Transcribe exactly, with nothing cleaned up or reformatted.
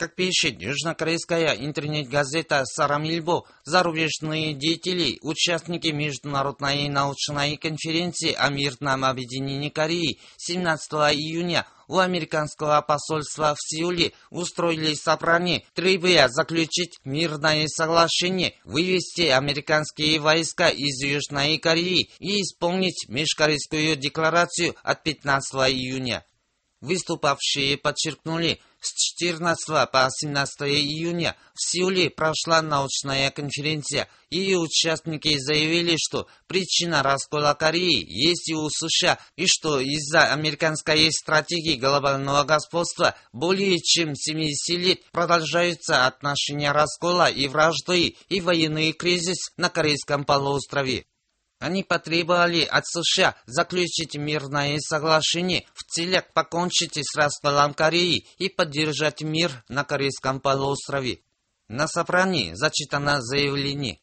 Как пишет южнокорейская интернет-газета «Сарамильбо», зарубежные деятели, участники международной научной конференции о мирном объединении Кореи семнадцатого июня у американского посольства в Сеуле устроили собрание, требуя заключить мирное соглашение, вывести американские войска из Южной Кореи и исполнить межкорейскую декларацию от пятнадцатого июня. Выступавшие подчеркнули, с четырнадцатого по семнадцатое июня в Сеуле прошла научная конференция, и участники заявили, что причина раскола Кореи есть и у США, и что из-за американской стратегии глобального господства более чем семьдесят лет продолжаются отношения раскола и вражды и военный кризис на Корейском полуострове. Они потребовали от США заключить мирное соглашение в целях покончить с расколом Кореи и поддержать мир на Корейском полуострове. На собрании зачитано заявление.